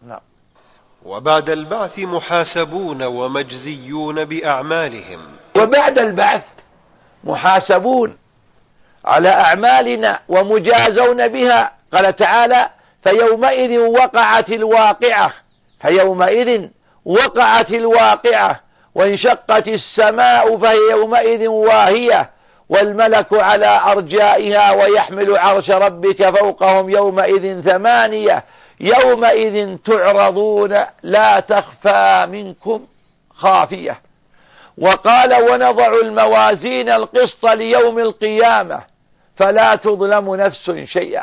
نعم. وبعد البعث محاسبون ومجزيون بأعمالهم. وبعد البعث محاسبون على أعمالنا ومجازون بها. قال تعالى: فيومئذ وقعت الواقعة، فيومئذ وقعت الواقعة وانشقت السماء فهي يومئذ واهية والملك على أرجائها ويحمل عرش ربك فوقهم يومئذ ثمانية يومئذ تعرضون لا تخفى منكم خافية. وقال: ونضع الموازين القسط ليوم القيامة فلا تظلم نفس شيئا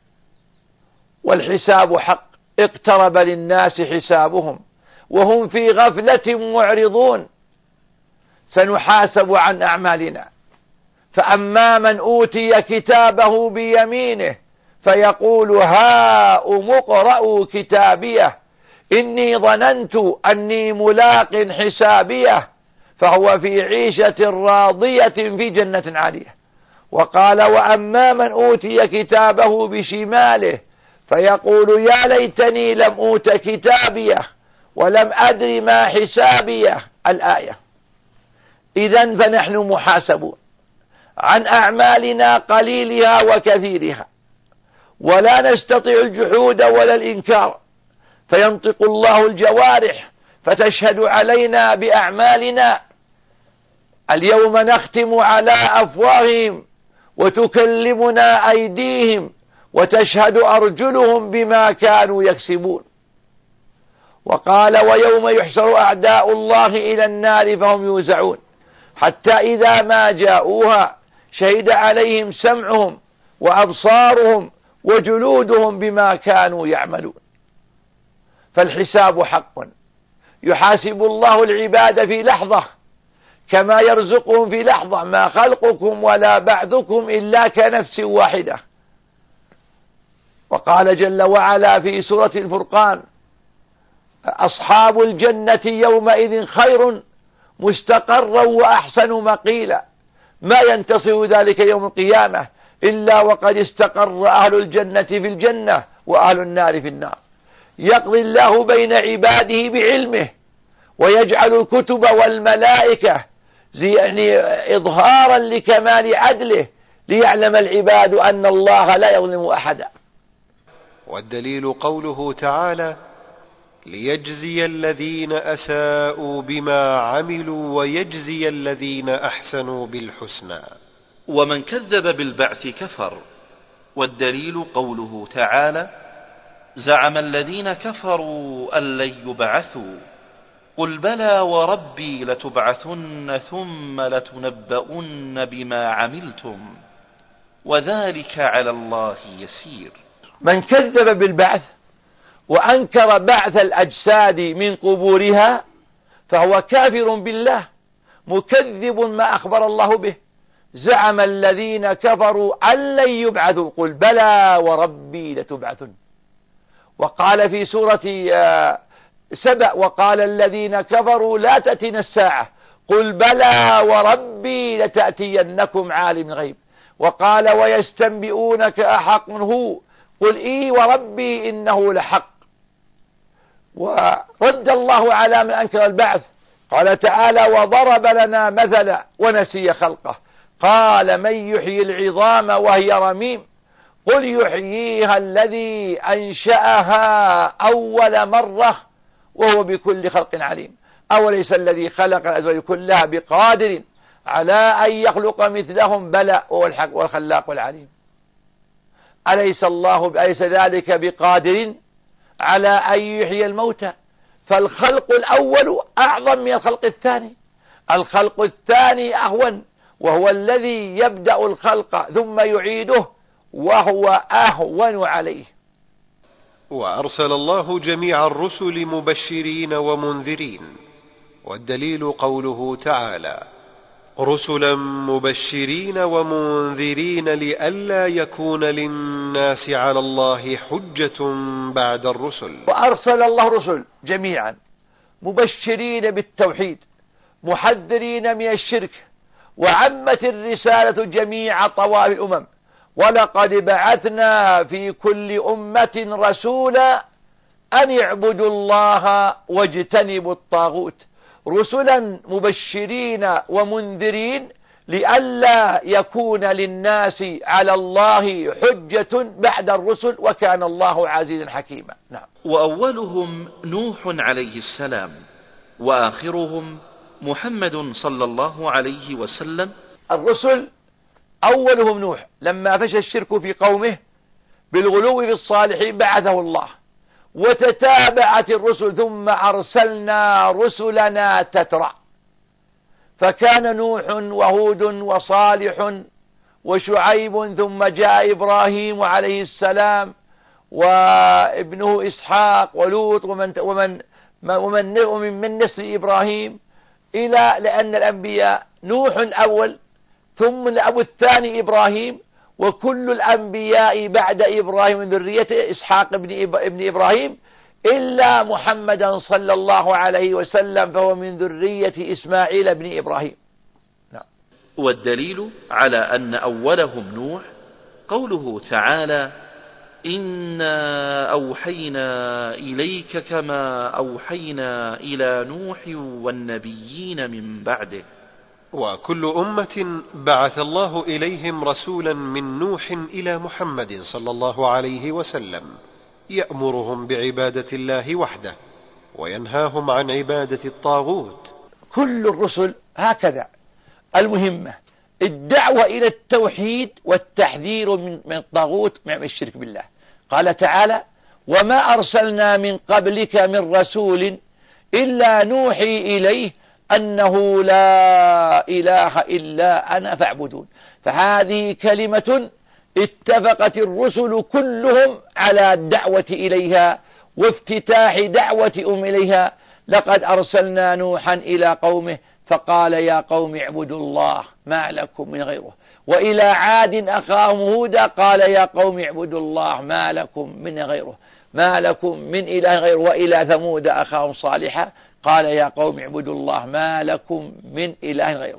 والحساب حق. اقترب للناس حسابهم وهم في غفلة معرضون. سنحاسب عن أعمالنا، فأما من أوتي كتابه بيمينه فيقول: هاؤم اقرءوا كتابيه إني ظننت أني ملاق حسابيه فهو في عيشة راضية في جنة عالية. وقال: وأما من أوتي كتابه بشماله فيقول: يا ليتني لم أوت كتابيه ولم أدر ما حسابيه. الآية. إذن فنحن محاسبون عن أعمالنا قليلها وكثيرها، ولا نستطيع الجحود ولا الإنكار، فينطق الله الجوارح فتشهد علينا بأعمالنا. اليوم نختم على أفواههم وتكلمنا أيديهم وتشهد أرجلهم بما كانوا يكسبون. وقال: ويوم يحشر أعداء الله إلى النار فهم يوزعون حتى إذا ما جاءوها شهد عليهم سمعهم وأبصارهم وجلودهم بما كانوا يعملون. فالحساب حق، يحاسب الله العباد في لحظة كما يرزقهم في لحظة. ما خلقكم ولا بعثكم إلا كنفس واحدة. وقال جل وعلا في سورة الفرقان: أصحاب الجنة يومئذ خير مستقرا وأحسن مقيلا. ما ينتصر ذلك يوم القيامة إلا وقد استقر أهل الجنة في الجنة وأهل النار في النار. يقضي الله بين عباده بعلمه ويجعل الكتب والملائكة يعني إظهارا لكمال عدله ليعلم العباد أن الله لا يظلم أحدا. والدليل قوله تعالى: ليجزي الذين أساءوا بما عملوا ويجزي الذين أحسنوا بالحسنى. ومن كذب بالبعث كفر. والدليل قوله تعالى: زعم الذين كفروا أن لن يبعثوا قل بلى وربي لتبعثن ثم لتنبؤن بما عملتم وذلك على الله يسير. من كذب بالبعث وأنكر بعث الأجساد من قبورها فهو كافر بالله مكذب ما أخبر الله به. زعم الذين كفروا أن لن يبعثوا قل بلى وربي لتبعثن. وقال في سورة سبأ: وقال الذين كفروا لا تأتينا الساعة قل بلى وربي لتأتينكم عالم الغيب. وقال: ويستنبئونك أحق هو قل إي وربي إنه لحق. ورد الله على من أنكر البعث قال تعالى: وضرب لنا مثلا ونسي خلقه قال: من يحيي العظام وهي رميم قل يحييها الذي أنشأها أول مرة وهو بكل خلق عليم أوليس الذي خلق الأزواج كلها بقادر على أن يخلق مثلهم بلى وهو الحق والخلاق والعليم. أليس ذلك بقادر على أن يحيي الموتى؟ فالخلق الأول أعظم من الخلق الثاني. الخلق الثاني أهون وهو الذي يبدأ الخلق ثم يعيده وهو أهون عليه. وأرسل الله جميع الرسل مبشرين ومنذرين. والدليل قوله تعالى: رسلا مبشرين ومنذرين لئلا يكون للناس على الله حجة بعد الرسل. وأرسل الله الرسل جميعا مبشرين بالتوحيد محذرين من الشرك، وعمت الرسالة جميع طوائف الأمم. ولقد بعثنا في كل أمة رسولا أن اعبدوا الله واجتنبوا الطاغوت، رسلا مبشرين ومنذرين لئلا يكون للناس على الله حجة بعد الرسل، وكان الله عزيزا حكيما. نعم. وأولهم نوح عليه السلام، وآخرهم محمد صلى الله عليه وسلم. الرسل أولهم نوح، لما فشى الشرك في قومه بالغلو في الصالحين بعثه الله، وتتابعت الرسل ثم أرسلنا رسلنا تترى، فكان نوح وهود وصالح وشعيب، ثم جاء إبراهيم عليه السلام وابنه إسحاق ولوط ومن نسل إبراهيم، لأن الأنبياء نوح الأول ثم الأب الثاني إبراهيم، وكل الأنبياء بعد إبراهيم من ذرية إسحاق ابن إبراهيم إلا محمدا صلى الله عليه وسلم فهو من ذرية إسماعيل بن إبراهيم. نعم. والدليل على أن أولهم نوح قوله تعالى: إنا أوحينا إليك كما أوحينا إلى نوح والنبيين من بعده. وكل أمة بعث الله إليهم رسولا من نوح إلى محمد صلى الله عليه وسلم يأمرهم بعبادة الله وحده وينهاهم عن عبادة الطاغوت. كل الرسل هكذا، المهمة الدعوة إلى التوحيد والتحذير من الطاغوت من الشرك بالله. قال تعالى: وما أرسلنا من قبلك من رسول إلا نوحي إليه أنه لا إله إلا أنا فاعبدون. فهذه كلمة اتفقت الرسل كلهم على الدعوة إليها وافتتاح دعوة إليها. لقد أرسلنا نوحا إلى قومه فقال: يا قوم اعبدوا الله ما لكم من غيره. وإلى عاد أخاهم هودا قال: يا قوم اعبدوا الله ما لكم من غيره، ما لكم من إله غيره. وإلى ثمود أخاهم صالحا قال: يا قوم اعبدوا الله ما لكم من إله غيره.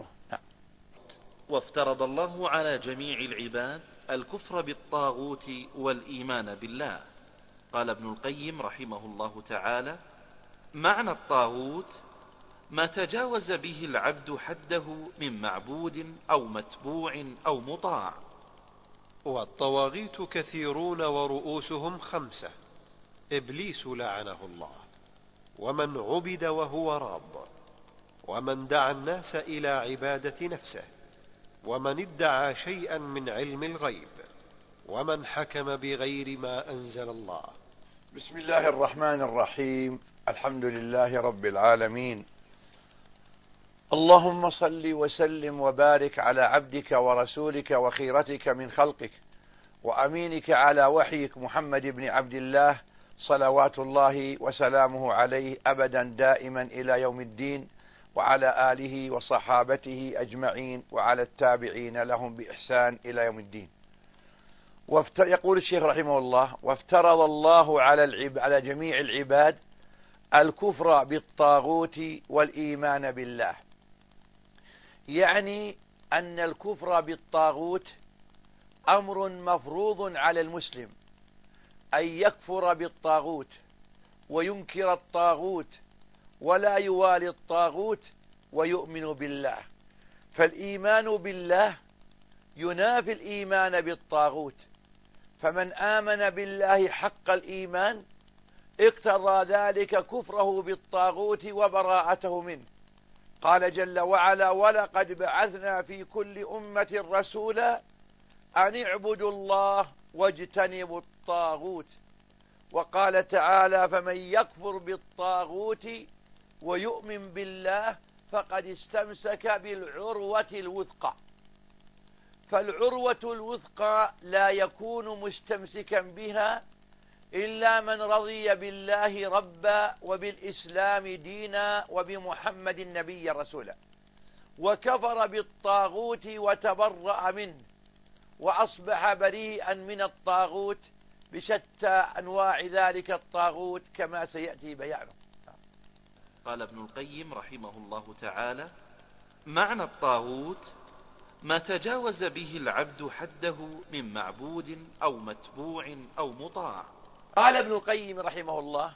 وافترض الله على جميع العباد الكفر بالطاغوت والإيمان بالله. قال ابن القيم رحمه الله تعالى: معنى الطاغوت ما تجاوز به العبد حده من معبود أو متبوع أو مطاع. والطواغيت كثيرون ورؤوسهم 5: إبليس لعنه الله، ومن عبد وهو راض، ومن دعا الناس إلى عبادة نفسه، ومن ادعى شيئا من علم الغيب، ومن حكم بغير ما أنزل الله. بسم الله الرحمن الرحيم. الحمد لله رب العالمين، اللهم صل وسلم وبارك على عبدك ورسولك وخيرتك من خلقك وأمينك على وحيك محمد بن عبد الله صلوات الله وسلامه عليه أبدا دائما إلى يوم الدين، وعلى آله وصحابته أجمعين، وعلى التابعين لهم بإحسان إلى يوم الدين. يقول الشيخ رحمه الله: وافترض الله على جميع العباد الكفر بالطاغوت والإيمان بالله. يعني أن الكفر بالطاغوت أمر مفروض على المسلم، أن يكفر بالطاغوت وينكر الطاغوت ولا يوالي الطاغوت ويؤمن بالله. فالإيمان بالله ينافي الإيمان بالطاغوت، فمن آمن بالله حق الإيمان اقتضى ذلك كفره بالطاغوت وبراءته منه. قال جل وعلا: ولقد بعثنا في كل أمة رسولا أن اعبدوا الله واجتنبوا الطاغوت. وقال تعالى: فمن يكفر بالطاغوت ويؤمن بالله فقد استمسك بالعروة الوثقى. فالعروة الوثقى لا يكون مستمسكا بها إلا من رضي بالله ربا وبالإسلام دينا وبمحمد نبيا رسولا، وكفر بالطاغوت وتبرأ منه وأصبح بريئا من الطاغوت بشتى أنواع ذلك الطاغوت كما سيأتي بيانه. قال ابن القيم رحمه الله تعالى: معنى الطاغوت ما تجاوز به العبد حده من معبود أو متبوع أو مطاع. قال ابن القيم رحمه الله: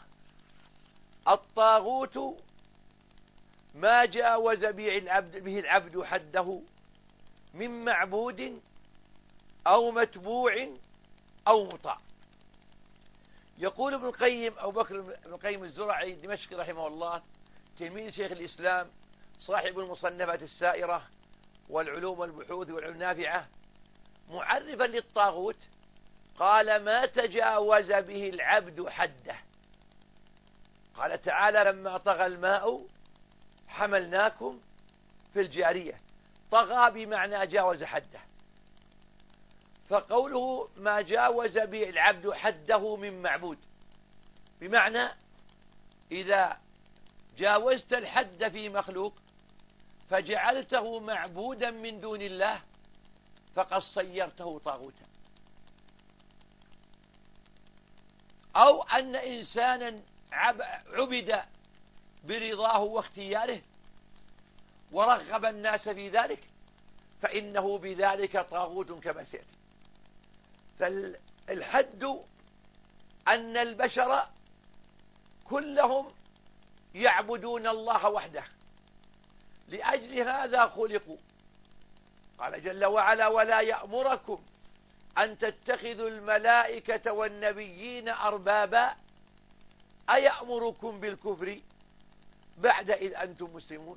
الطاغوت ما جاوز به العبد حده من معبود أو متبوع أو مطاع. يقول ابن القيم أبو بكر بن القيم الزرعي الدمشقي رحمه الله، تلميذ شيخ الإسلام صاحب المصنفات السائرة والعلوم والبحوث والعلوم النافعة، معرفا للطاغوت قال: ما تجاوز به العبد حده. قال تعالى: لما طغى الماء حملناكم في الجارية. طغى بمعنى جاوز حده، فقوله ما جاوز به العبد حده من معبود، بمعنى إذا جاوزت الحد في مخلوق فجعلته معبودا من دون الله فقد صيرته طاغوتا. أو أن إنسانا عبد برضاه واختياره ورغب الناس في ذلك فإنه بذلك طاغوت كما سيأتي. فالحد أن البشر كلهم يعبدون الله وحده، لأجل هذا خلقوا. قال جل وعلا: ولا يأمركم أن تتخذوا الملائكة والنبيين أربابا أيأمركم بالكفر بعد إذ أنتم مسلمون.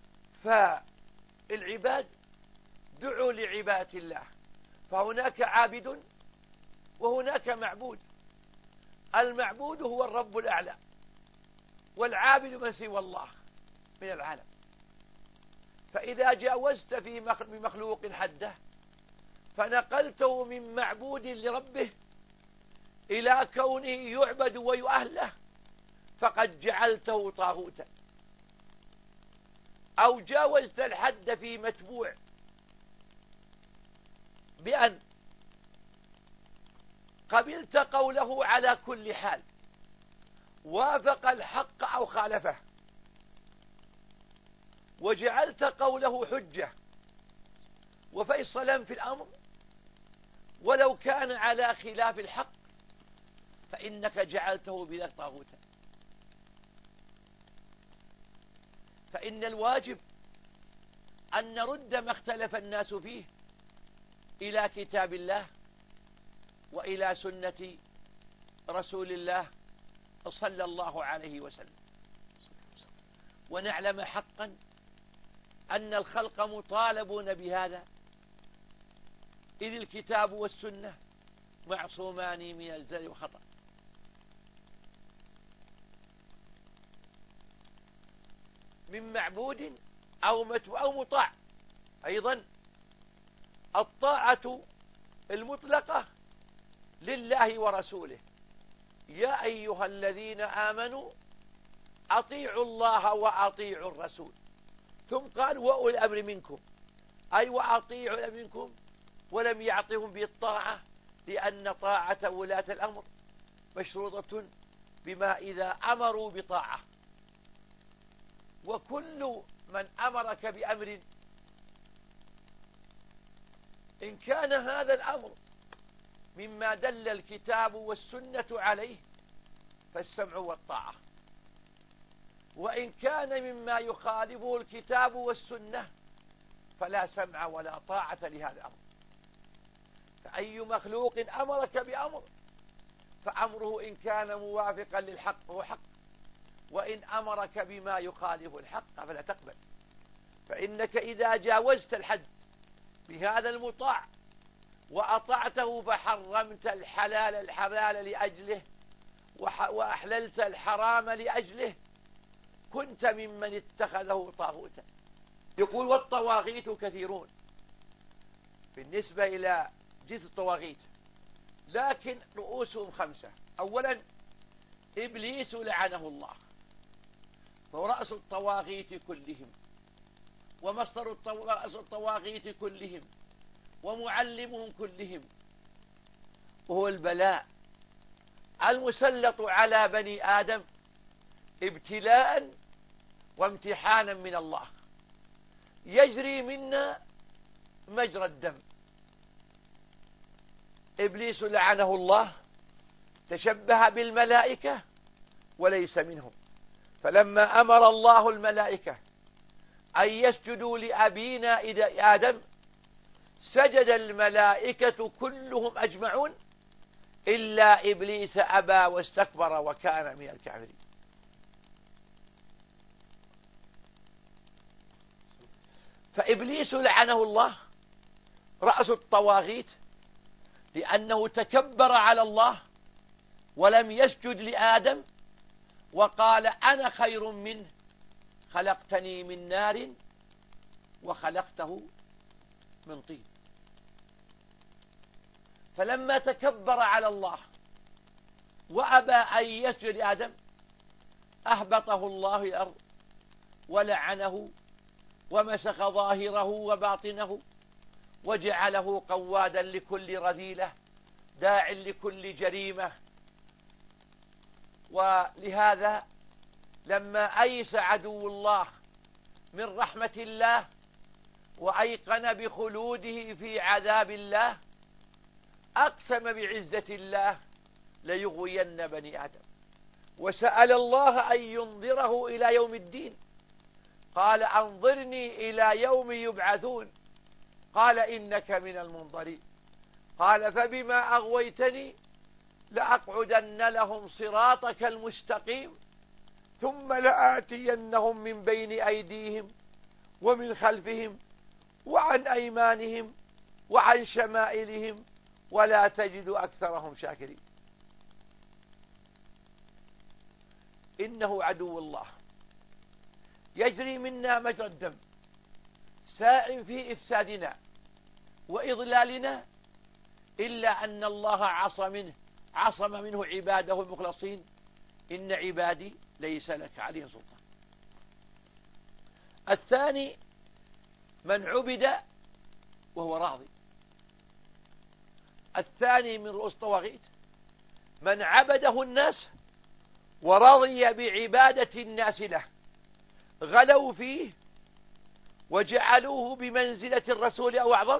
فالعباد دعوا لعبادة الله، فهناك عابد وهناك معبود. المعبود هو الرب الأعلى، والعابد من سوى الله من العالم. فإذا جاوزت في مخلوق حده فنقلته من معبود لربه إلى كونه يعبد ويؤهله فقد جعلته طاغوتا. أو جاوزت الحد في متبوع بأن قبلت قوله على كل حال، وافق الحق أو خالفه، وجعلت قوله حجة وفيصلا في الأمر ولو كان على خلاف الحق، فإنك جعلته بذلك طاغوتا. فإن الواجب أن نرد ما اختلف الناس فيه إلى كتاب الله وإلى سنة رسول الله صلى الله عليه وسلم، ونعلم حقا أن الخلق مطالبون بهذا، إذ الكتاب والسنة معصومان من الزلل والخطأ. من معبود أو مطاع. أيضا الطاعة المطلقة لله ورسوله: يا أيها الذين آمنوا أطيعوا الله وأطيعوا الرسول. ثم قال: وأولي الأمر منكم، أي وأطيعوا الأمر منكم، ولم يعطهم بالطاعة، لأن طاعة ولاة الأمر مشروطة بما إذا أمروا بطاعة. وكل من أمرك بأمر إن كان هذا الأمر مما دل الكتاب والسنة عليه فالسمع والطاعة، وإن كان مما يخالفه الكتاب والسنة فلا سمع ولا طاعة لهذا الأمر. فأي مخلوق أمرك بأمر فأمره إن كان موافقا للحق هو حق، وإن أمرك بما يخالف الحق فلا تقبل. فإنك إذا جاوزت الحد بهذا المطاع وأطعته فحرمت الحلال لأجله وأحللت الحرام لأجله كنت ممن اتخذه طاغوتا. يقول: والطواغيت كثيرون بالنسبة إلى جنس الطواغيت، لكن رؤوسهم 5. أولا إبليس لعنه الله، فهو رأس الطواغيت كلهم ومصدر رأس الطواغيت كلهم ومعلمهم كلهم، وهو البلاء المسلط على بني آدم ابتلاء وامتحانا من الله، يجري منا مجرى الدم. إبليس لعنه الله تشبه بالملائكة وليس منهم. فلما أمر الله الملائكة أن يسجدوا لأبينا آدم سجد الملائكة كلهم أجمعون إلا إبليس أبى واستكبر وكان من الكافرين. فإبليس لعنه الله رأس الطواغيت، لأنه تكبر على الله ولم يسجد لآدم وقال أنا خير منه خلقتني من نار وخلقته من طين. فلما تكبر على الله وأبى أن يسجد لآدم أهبطه الله الأرض ولعنه ومسخ ظاهره وباطنه وجعله قوادا لكل رذيلة داع لكل جريمة. ولهذا لما أيس عدو الله من رحمة الله وأيقن بخلوده في عذاب الله أقسم بعزة الله ليغوين بني آدم، وسأل الله أن ينظره إلى يوم الدين. قال أنظرني إلى يوم يبعثون، قال إنك من المنظرين. قال فبما أغويتني لأقعدن لهم صراطك المستقيم ثم لآتينهم من بين أيديهم ومن خلفهم وعن أيمانهم وعن شمائلهم ولا تجد أكثرهم شاكرين. إنه عدو الله يجري منا مجرى الدم، ساع في إفسادنا وإضلالنا، إلا أن الله عصم منه عباده المخلصين. إن عبادي ليس لك عليهم سلطان. الثاني من عبد وهو راضي. الثاني من رؤوس الطواغيت من عبده الناس ورضي بعبادة الناس له، غلوا فيه وجعلوه بمنزلة الرسول أو أعظم،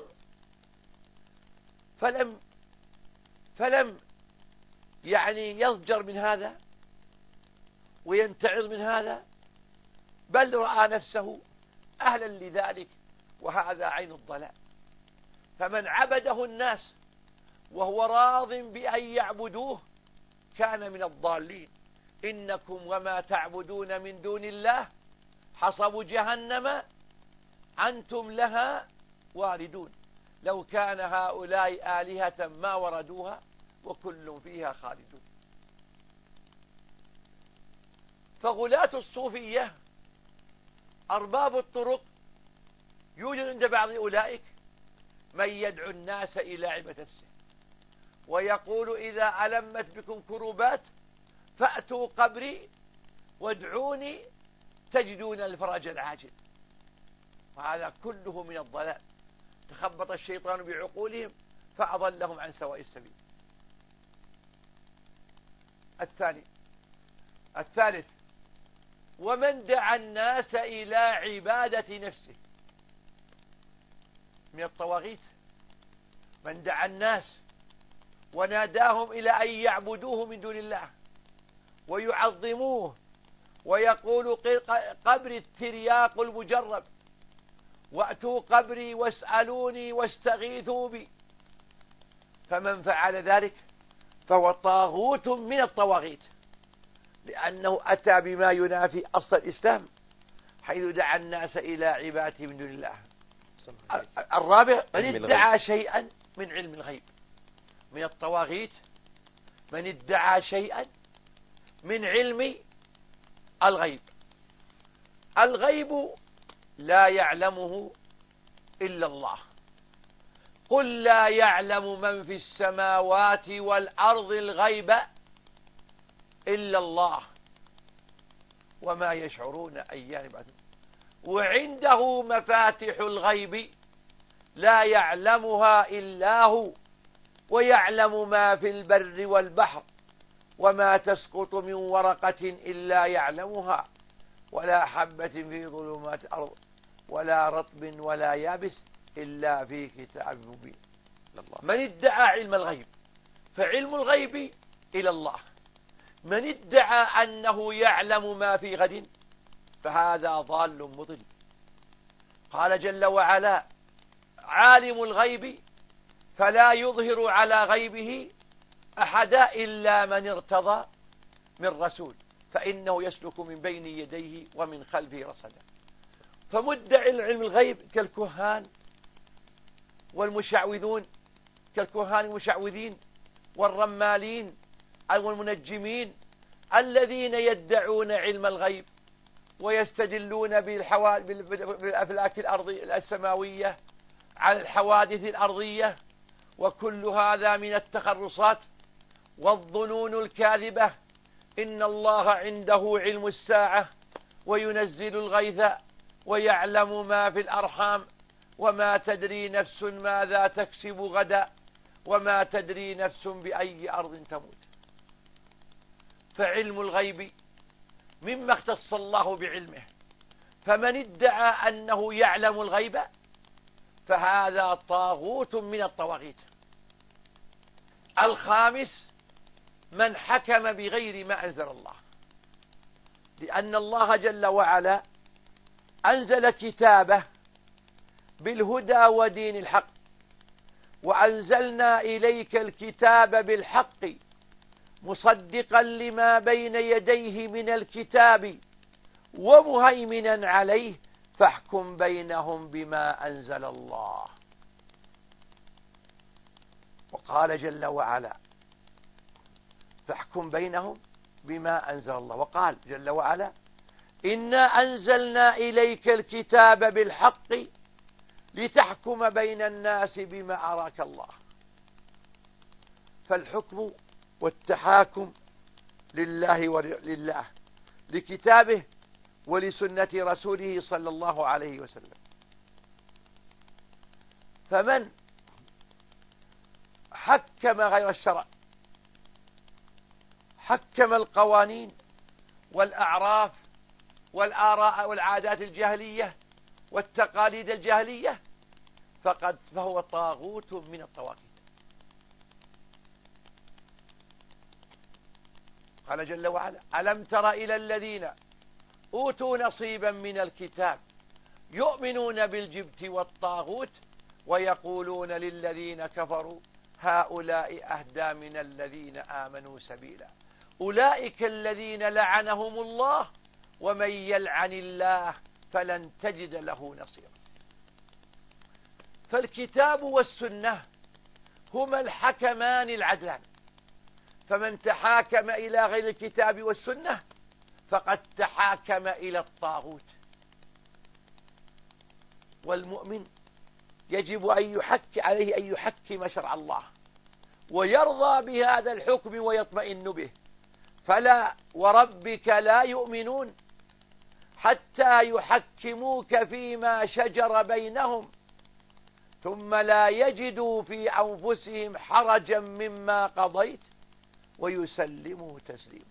فلم يضجر من هذا وينتعظ من هذا، بل رأى نفسه أهلا لذلك، وهذا عين الضلال. فمن عبده الناس وهو راض بأن يعبدوه كان من الضالين. إنكم وما تعبدون من دون الله حصب جهنم أنتم لها واردون لو كان هؤلاء آلهة ما وردوها وكل فيها خالدون. فغلاة الصوفية أرباب الطرق يوجد عند بعض أولئك من يدعو الناس إلى عبادة نفسه ويقول إذا ألمت بكم كروبات فأتوا قبري وادعوني تجدون الفرج العاجل. وهذا كله من الضلال، تخبط الشيطان بعقولهم فأضلهم عن سواء السبيل. الثالث ومن دعا الناس إلى عبادة نفسه من الطواغيت، من دعا الناس وناداهم إلى أن يعبدوه من دون الله ويعظموه ويقول قبري الترياق المجرب وأتوا قبري واسألوني واستغيثوا بي، فمن فعل ذلك فهو طاغوت من الطواغيت، لأنه أتى بما ينافي أصل الإسلام حيث دعا الناس إلى عبادته من دون الله. الرابع من ادعى شيئا من علم الغيب من الطواغيت، من ادعى شيئا من علم الغيب. الغيب لا يعلمه إلا الله. قل لا يعلم من في السماوات والأرض الغيب إلا الله وما يشعرون أيان يبعثون. وعنده مفاتح الغيب لا يعلمها إلا هو ويعلم ما في البر والبحر وما تسقط من ورقة إلا يعلمها ولا حبة في ظلمات الأرض ولا رطب ولا يابس إلا في كتاب مبين. من ادعى علم الغيب فعلم الغيب إلى الله. من ادعى أنه يعلم ما في غد فهذا ضال مضل. قال جل وعلا: عالم الغيب فلا يظهر على غيبه أحدا إلا من ارتضى من رسول فإنه يسلك من بين يديه ومن خلفه رصدا. فمدعي العلم الغيب كالكهان والمشعوذون، كالكهان المشعوذين والرمالين والمنجمين الذين يدعون علم الغيب ويستدلون بالأفلاك السماوية على الحوادث الأرضية، وكل هذا من التخرصات والظنون الكاذبة. إن الله عنده علم الساعة وينزل الغيث ويعلم ما في الأرحام وما تدري نفس ماذا تكسب غدا وما تدري نفس بأي أرض تموت. فعلم الغيب مما اختص الله بعلمه، فمن ادعى أنه يعلم الغيب فهذا طاغوت من الطواغيت. الخامس: من حكم بغير ما أنزل الله، لأن الله جل وعلا أنزل كتابه بالهدى ودين الحق، وأنزلنا إليك الكتاب بالحق مصدقا لما بين يديه من الكتاب ومهيمنا عليه فاحكم بينهم بما أنزل الله. وقال جل وعلا: فاحكم بينهم بما أنزل الله. وقال جل وعلا: إنا أنزلنا إليك الكتاب بالحق لتحكم بين الناس بما أراك الله. فالحكم والتحاكم لله لكتابه ولسنة رسوله صلى الله عليه وسلم. فمن حكم غير الشرع، حكم القوانين والأعراف والآراء والعادات الجاهلية والتقاليد الجاهلية فهو طاغوت من الطواغيت. قال جل وعلا: ألم تر إلى الذين أوتوا نصيبا من الكتاب يؤمنون بالجبت والطاغوت ويقولون للذين كفروا هؤلاء أهدى من الذين آمنوا سبيلا أولئك الذين لعنهم الله ومن يلعن الله فلن تجد له نصيرا. فالكتاب والسنة هما الحكمان العدلان، فمن تحاكم إلى غير الكتاب والسنة فقد تحاكم إلى الطاغوت. والمؤمن يجب عليه أن يحكم شرع الله ويرضى بهذا الحكم ويطمئن به. فلا وربك لا يؤمنون حتى يحكموك فيما شجر بينهم ثم لا يجدوا في أنفسهم حرجا مما قضيت ويسلموا تسليما.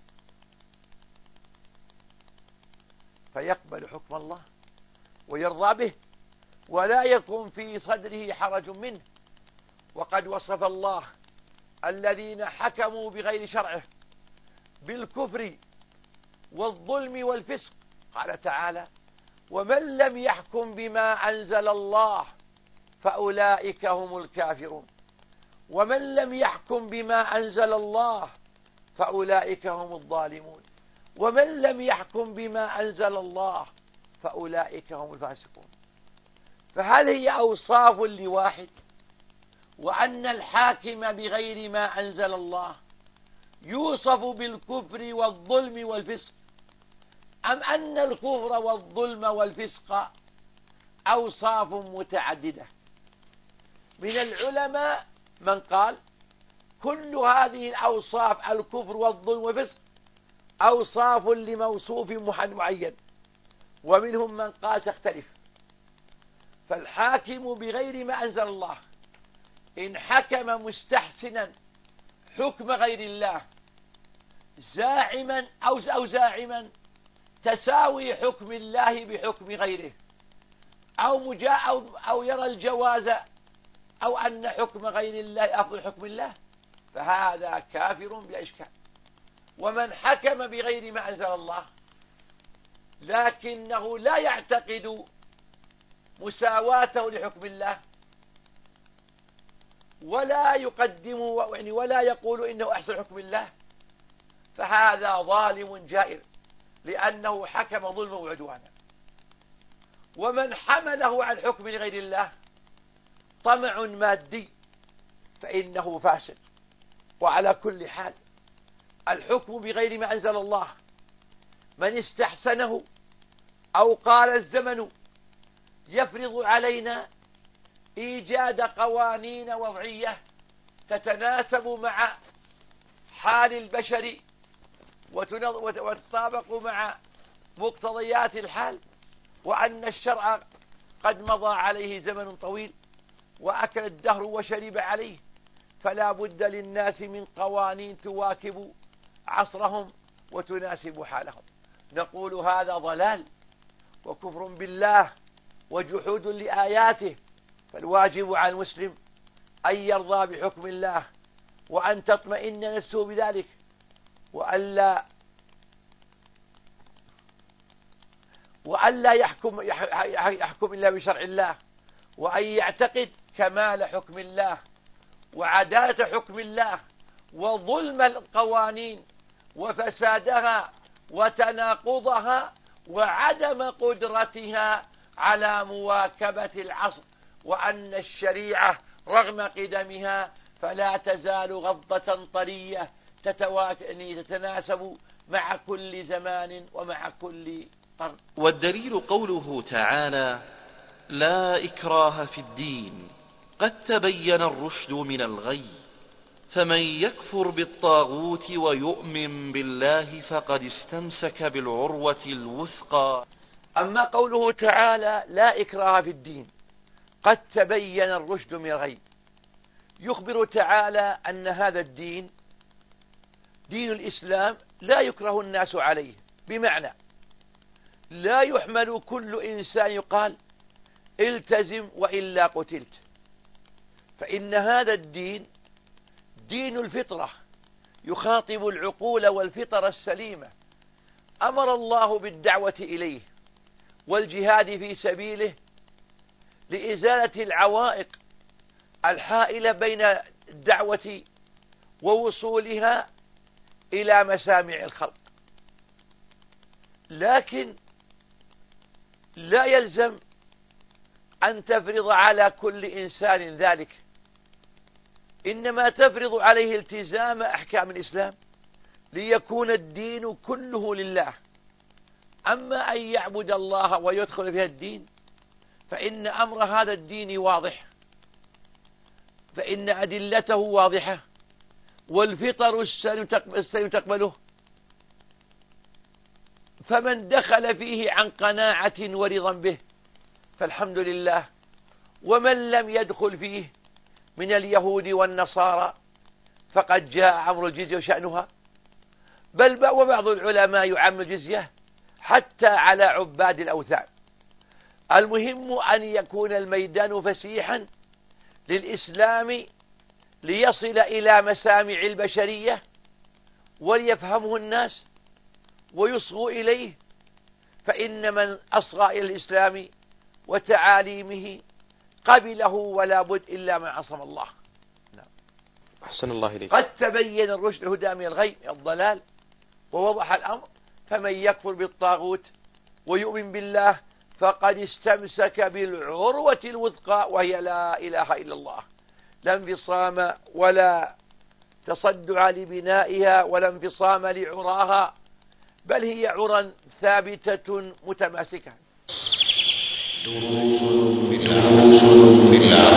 فيقبل حكم الله ويرضى به ولا يكون في صدره حرج منه. وقد وصف الله الذين حكموا بغير شرعه بالكفر والظلم والفسق. قال تعالى: ومن لم يحكم بما أنزل الله فأولئك هم الكافرون. ومن لم يحكم بما أنزل الله فأولئك هم الظالمون. ومن لم يحكم بما أنزل الله فأولئك هم الفاسقون. فهل هي أوصاف لواحد؟ وأن الحاكم بغير ما أنزل الله يوصف بالكفر والظلم والفسق، أم أن الكفر والظلم والفسق أوصاف متعددة؟ من العلماء من قال كل هذه الأوصاف الكفر والظلم والفسق أوصاف لموصوف معين، ومنهم من قال تختلف. فالحاكم بغير ما أنزل الله إن حكم مستحسنا حكم غير الله زاعما زاعما تساوي حكم الله بحكم غيره أو يرى الجواز أو أن حكم غير الله أفضل حكم الله، فهذا كافر بلا إشكال. ومن حكم بغير ما أنزل الله لكنه لا يعتقد مساواته لحكم الله ولا يقدم ولا يقول إنه أحسن حكم الله، فهذا ظالم جائر لأنه حكم ظلما وعدوانا. ومن حمله عن حكم غير الله طمع مادي فإنه فاسد. وعلى كل حال الحكم بغير ما أنزل الله من استحسنه أو قال الزمن يفرض علينا إيجاد قوانين وضعية تتناسب مع حال البشر وتطابق مع مقتضيات الحال، وأن الشرع قد مضى عليه زمن طويل وأكل الدهر وشرب عليه، فلا بد للناس من قوانين تواكب عصرهم وتناسب حالهم. نقول هذا ضلال وكفر بالله وجحود لآياته، فالواجب على المسلم أن يرضى بحكم الله وأن تطمئن نفسه بذلك، وألا يحكم إلا بشرع الله، وأن يعتقد كمال حكم الله وعدالة حكم الله وظلم القوانين وفسادها وتناقضها وعدم قدرتها على مواكبة العصر، وأن الشريعة رغم قدمها فلا تزال غضة طرية تتناسب مع كل زمان ومع كل قرن. والدليل قوله تعالى: لا إكراه في الدين قد تبين الرشد من الغي فمن يكفر بالطاغوت ويؤمن بالله فقد استمسك بالعروة الوثقى. أما قوله تعالى لا إكراه في الدين قد تبين الرشد من الغي، يخبر تعالى أن هذا الدين دين الإسلام لا يكره الناس عليه، بمعنى لا يحمل كل إنسان يقال التزم وإلا قتلت، فإن هذا الدين دين الفطرة يخاطب العقول والفطر السليمة، أمر الله بالدعوة إليه والجهاد في سبيله لإزالة العوائق الحائلة بين الدعوة ووصولها إلى مسامع الخلق. لكن لا يلزم أن تفرض على كل إنسان ذلك، إنما تفرض عليه التزام أحكام الإسلام ليكون الدين كله لله. أما أن يعبد الله ويدخل في الدين فإن أمر هذا الدين واضح، فإن أدلته واضحة والفطر السليم تقبله، فمن دخل فيه عن قناعة ورضا به فالحمد لله، ومن لم يدخل فيه من اليهود والنصارى فقد جاء أمر الجزية وشأنها، بل وبعض العلماء يعم الجزية حتى على عباد الأوثان. المهم أن يكون الميدان فسيحا للإسلام ليصل إلى مسامع البشرية وليفهمه الناس ويصغوا إليه، فإن من أصغى إلى الإسلام وتعاليمه قبله ولا بد إلا من عصم الله. أحسن الله إليك. قد تبين الرشد الهدى من الغي الضلال ووضح الأمر، فمن يكفر بالطاغوت ويؤمن بالله فقد استمسك بالعروة الوثقى وهي لا إله إلا الله، لا انفصام ولا تصدع لبنائها ولا انفصام لعراها، بل هي عرى ثابتة متماسكة. دروس في العقيدة